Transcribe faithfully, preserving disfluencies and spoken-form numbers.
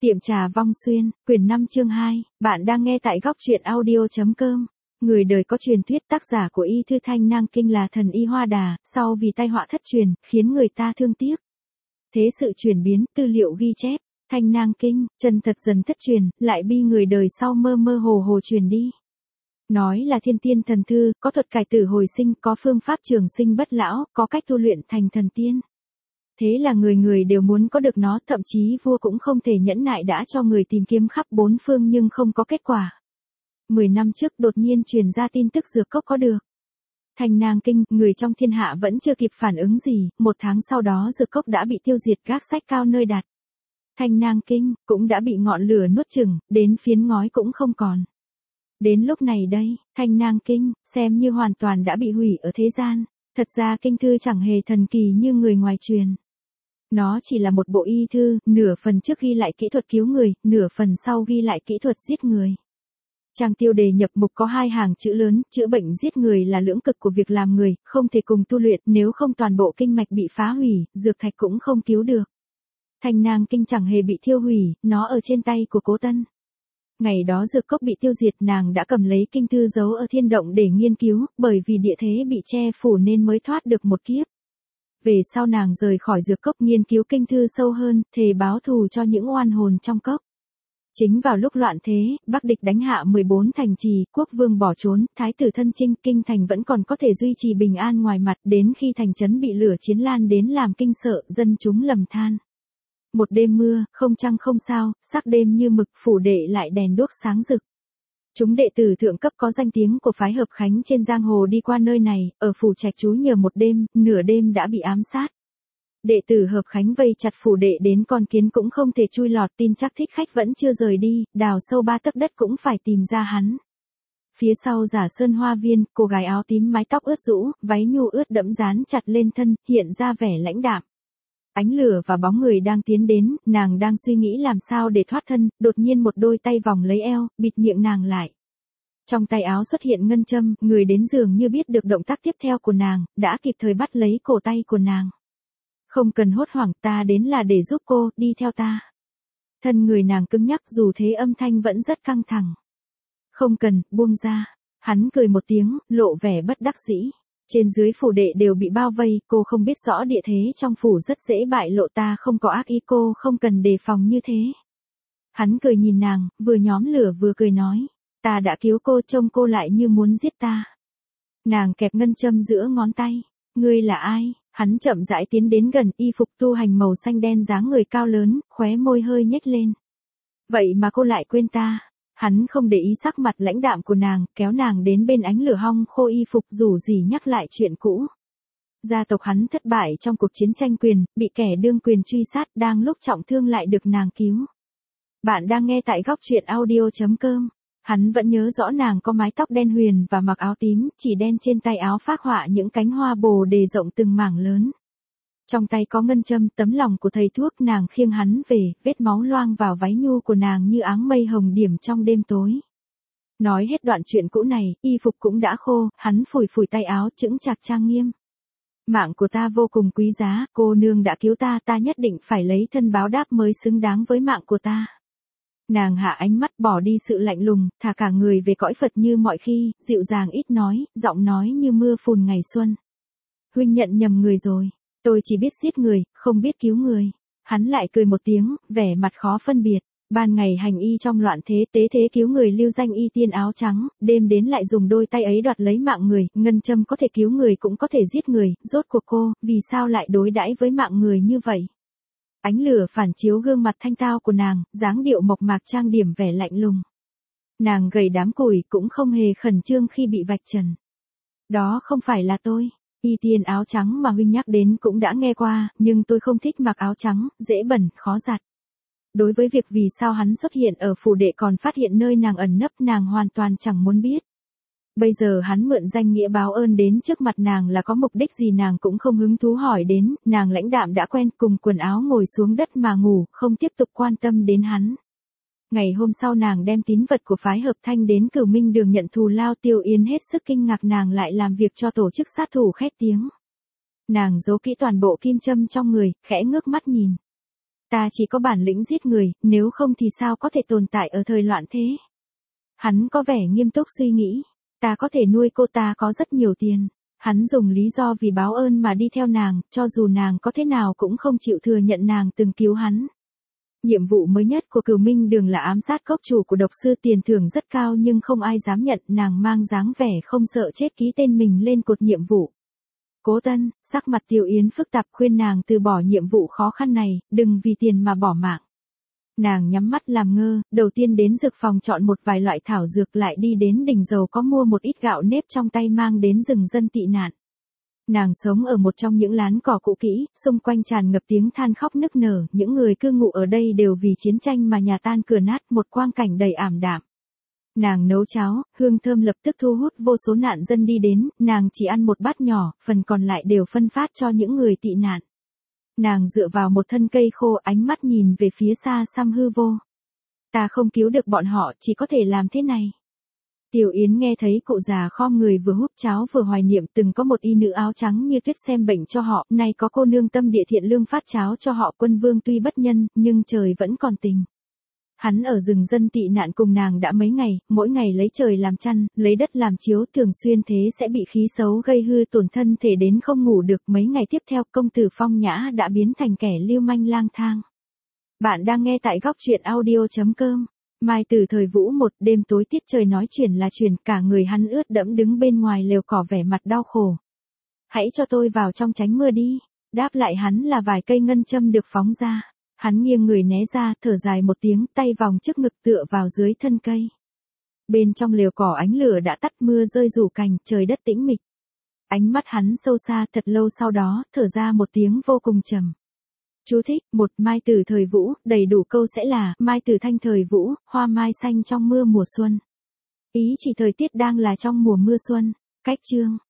Tiệm trà Vong Xuyên, quyển năm chương hai, bạn đang nghe tại góc truyện audio.com. Người đời có truyền thuyết tác giả của y thư Thanh Nang Kinh là thần y Hoa Đà, sau vì tai họa thất truyền, khiến người ta thương tiếc. Thế sự chuyển biến, tư liệu ghi chép, Thanh Nang Kinh, chân thật dần thất truyền, lại bi người đời sau mơ mơ hồ hồ truyền đi. Nói là thiên tiên thần thư, có thuật cải tử hồi sinh, có phương pháp trường sinh bất lão, có cách tu luyện thành thần tiên. Thế là người người đều muốn có được nó, thậm chí vua cũng không thể nhẫn nại đã cho người tìm kiếm khắp bốn phương nhưng không có kết quả. Mười năm trước đột nhiên truyền ra tin tức dược cốc có được. Thanh Nang Kinh, người trong thiên hạ vẫn chưa kịp phản ứng gì, một tháng sau đó dược cốc đã bị tiêu diệt, gác sách cao nơi đặt. Thanh Nang Kinh, cũng đã bị ngọn lửa nuốt chửng, đến phiến ngói cũng không còn. Đến lúc này đây, Thanh Nang Kinh, xem như hoàn toàn đã bị hủy ở thế gian. Thật ra kinh thư chẳng hề thần kỳ như người ngoài truyền. Nó chỉ là một bộ y thư, nửa phần trước ghi lại kỹ thuật cứu người, nửa phần sau ghi lại kỹ thuật giết người. Trang tiêu đề nhập mục có hai hàng chữ lớn, chữa bệnh giết người là lưỡng cực của việc làm người, không thể cùng tu luyện, nếu không toàn bộ kinh mạch bị phá hủy, dược thạch cũng không cứu được. Thanh Nang Kinh chẳng hề bị thiêu hủy, nó ở trên tay của Cố Tân. Ngày đó dược cốc bị tiêu diệt, nàng đã cầm lấy kinh thư giấu ở thiên động để nghiên cứu, bởi vì địa thế bị che phủ nên mới thoát được một kiếp. Về sau nàng rời khỏi dược cốc nghiên cứu kinh thư sâu hơn, thề báo thù cho những oan hồn trong cốc. Chính vào lúc loạn thế, Bắc địch đánh hạ mười bốn thành trì, quốc vương bỏ trốn, thái tử thân chinh, kinh thành vẫn còn có thể duy trì bình an ngoài mặt, đến khi thành trấn bị lửa chiến lan đến làm kinh sợ, dân chúng lầm than. Một đêm mưa, không trăng không sao, sắc đêm như mực, phủ đệ lại đèn đuốc sáng rực. Chúng đệ tử thượng cấp có danh tiếng của phái Hợp Khánh trên giang hồ đi qua nơi này, ở phủ trạch trú nhờ một đêm, nửa đêm đã bị ám sát. Đệ tử Hợp Khánh vây chặt phủ đệ đến con kiến cũng không thể chui lọt, tin chắc thích khách vẫn chưa rời đi, đào sâu ba tấc đất cũng phải tìm ra hắn. Phía sau Giả Sơn Hoa Viên, cô gái áo tím mái tóc ướt rũ, váy nhu ướt đẫm dán chặt lên thân, hiện ra vẻ lãnh đạm. Ánh lửa và bóng người đang tiến đến, nàng đang suy nghĩ làm sao để thoát thân, đột nhiên một đôi tay vòng lấy eo, bịt miệng nàng lại. Trong tay áo xuất hiện ngân châm, người đến dường như biết được động tác tiếp theo của nàng, đã kịp thời bắt lấy cổ tay của nàng. Không cần hốt hoảng, ta đến là để giúp cô, đi theo ta. Thân người nàng cứng nhắc dù thế âm thanh vẫn rất căng thẳng. Không cần, buông ra. Hắn cười một tiếng, lộ vẻ bất đắc dĩ. Trên dưới phủ đệ đều bị bao vây, cô không biết rõ địa thế trong phủ rất dễ bại lộ, ta không có ác ý, cô không cần đề phòng như thế. Hắn cười nhìn nàng, vừa nhóm lửa vừa cười nói, ta đã cứu cô, trông cô lại như muốn giết ta. Nàng kẹp ngân châm giữa ngón tay, ngươi là ai? Hắn chậm rãi tiến đến gần, y phục tu hành màu xanh đen dáng người cao lớn, khóe môi hơi nhếch lên. Vậy mà cô lại quên ta. Hắn không để ý sắc mặt lãnh đạm của nàng, kéo nàng đến bên ánh lửa hong khô y phục rủ rỉ nhắc lại chuyện cũ. Gia tộc hắn thất bại trong cuộc chiến tranh quyền, bị kẻ đương quyền truy sát, đang lúc trọng thương lại được nàng cứu. Bạn đang nghe tại góc truyện audio.com. Hắn vẫn nhớ rõ nàng có mái tóc đen huyền và mặc áo tím, chỉ đen, trên tay áo phác họa những cánh hoa bồ đề rộng từng mảng lớn. Trong tay có ngân châm, tấm lòng của thầy thuốc, nàng khiêng hắn về, vết máu loang vào váy nhu của nàng như áng mây hồng điểm trong đêm tối. Nói hết đoạn chuyện cũ này, y phục cũng đã khô, hắn phủi phủi tay áo, chững chạc trang nghiêm. Mạng của ta vô cùng quý giá, cô nương đã cứu ta, ta nhất định phải lấy thân báo đáp mới xứng đáng với mạng của ta. Nàng hạ ánh mắt, bỏ đi sự lạnh lùng, thả cả người về cõi Phật như mọi khi, dịu dàng ít nói, giọng nói như mưa phùn ngày xuân. Huynh nhận nhầm người rồi. Tôi chỉ biết giết người, không biết cứu người. Hắn lại cười một tiếng, vẻ mặt khó phân biệt. Ban ngày hành y trong loạn thế, tế thế cứu người lưu danh y tiên áo trắng, đêm đến lại dùng đôi tay ấy đoạt lấy mạng người, ngân châm có thể cứu người cũng có thể giết người, rốt cuộc cô, vì sao lại đối đãi với mạng người như vậy? Ánh lửa phản chiếu gương mặt thanh tao của nàng, dáng điệu mộc mạc trang điểm vẻ lạnh lùng. Nàng gầy đám củi cũng không hề khẩn trương khi bị vạch trần. Đó không phải là tôi. Y tiên áo trắng mà huynh nhắc đến cũng đã nghe qua, nhưng tôi không thích mặc áo trắng, dễ bẩn, khó giặt. Đối với việc vì sao hắn xuất hiện ở phủ đệ còn phát hiện nơi nàng ẩn nấp, nàng hoàn toàn chẳng muốn biết. Bây giờ hắn mượn danh nghĩa báo ơn đến trước mặt nàng là có mục đích gì nàng cũng không hứng thú hỏi đến, nàng lãnh đạm đã quen, cùng quần áo ngồi xuống đất mà ngủ, không tiếp tục quan tâm đến hắn. Ngày hôm sau nàng đem tín vật của phái Hợp Thanh đến Cửu Minh Đường nhận thù lao, Tiêu Yến hết sức kinh ngạc nàng lại làm việc cho tổ chức sát thủ khét tiếng. Nàng giấu kỹ toàn bộ kim châm trong người, khẽ ngước mắt nhìn. Ta chỉ có bản lĩnh giết người, nếu không thì sao có thể tồn tại ở thời loạn thế. Hắn có vẻ nghiêm túc suy nghĩ. Ta có thể nuôi cô, ta có rất nhiều tiền. Hắn dùng lý do vì báo ơn mà đi theo nàng, cho dù nàng có thế nào cũng không chịu thừa nhận nàng từng cứu hắn. Nhiệm vụ mới nhất của Cửu Minh Đường là ám sát cốc chủ của độc sư, tiền thưởng rất cao nhưng không ai dám nhận, nàng mang dáng vẻ không sợ chết ký tên mình lên cột nhiệm vụ. Cố Tân, sắc mặt Tiểu Yến phức tạp khuyên nàng từ bỏ nhiệm vụ khó khăn này, đừng vì tiền mà bỏ mạng. Nàng nhắm mắt làm ngơ, đầu tiên đến dược phòng chọn một vài loại thảo dược, lại đi đến đỉnh dầu có mua một ít gạo nếp trong tay mang đến rừng dân tị nạn. Nàng sống ở một trong những lán cỏ cũ kỹ, xung quanh tràn ngập tiếng than khóc nức nở, những người cư ngụ ở đây đều vì chiến tranh mà nhà tan cửa nát, một quang cảnh đầy ảm đạm. Nàng nấu cháo, hương thơm lập tức thu hút vô số nạn dân đi đến, nàng chỉ ăn một bát nhỏ, phần còn lại đều phân phát cho những người tị nạn. Nàng dựa vào một thân cây khô, ánh mắt nhìn về phía xa xăm hư vô. Ta không cứu được bọn họ, chỉ có thể làm thế này. Tiểu Yến nghe thấy cụ già khom người vừa húp cháo vừa hoài niệm, từng có một y nữ áo trắng như tuyết xem bệnh cho họ, nay có cô nương tâm địa thiện lương phát cháo cho họ. Quân vương tuy bất nhân, nhưng trời vẫn còn tình. Hắn ở rừng dân tị nạn cùng nàng đã mấy ngày, mỗi ngày lấy trời làm chăn, lấy đất làm chiếu, thường xuyên thế sẽ bị khí xấu gây hư tổn thân thể đến không ngủ được. Mấy ngày tiếp theo, công tử Phong Nhã đã biến thành kẻ lưu manh lang thang. Bạn đang nghe tại góc truyện audio chấm com. Mai Tử thời Vũ một, đêm tối tiết trời nói chuyển là chuyển, cả người hắn ướt đẫm đứng bên ngoài lều cỏ vẻ mặt đau khổ. Hãy cho tôi vào trong tránh mưa đi. Đáp lại hắn là vài cây ngân châm được phóng ra. Hắn nghiêng người né ra, thở dài một tiếng, tay vòng trước ngực tựa vào dưới thân cây. Bên trong lều cỏ ánh lửa đã tắt, mưa rơi rủ cành, trời đất tĩnh mịch. Ánh mắt hắn sâu xa, thật lâu sau đó, thở ra một tiếng vô cùng trầm. Chú thích, một, Mai Tử thời Vũ, đầy đủ câu sẽ là, Mai Tử thanh thời Vũ, hoa mai xanh trong mưa mùa xuân. Ý chỉ thời tiết đang là trong mùa mưa xuân. Cách chương.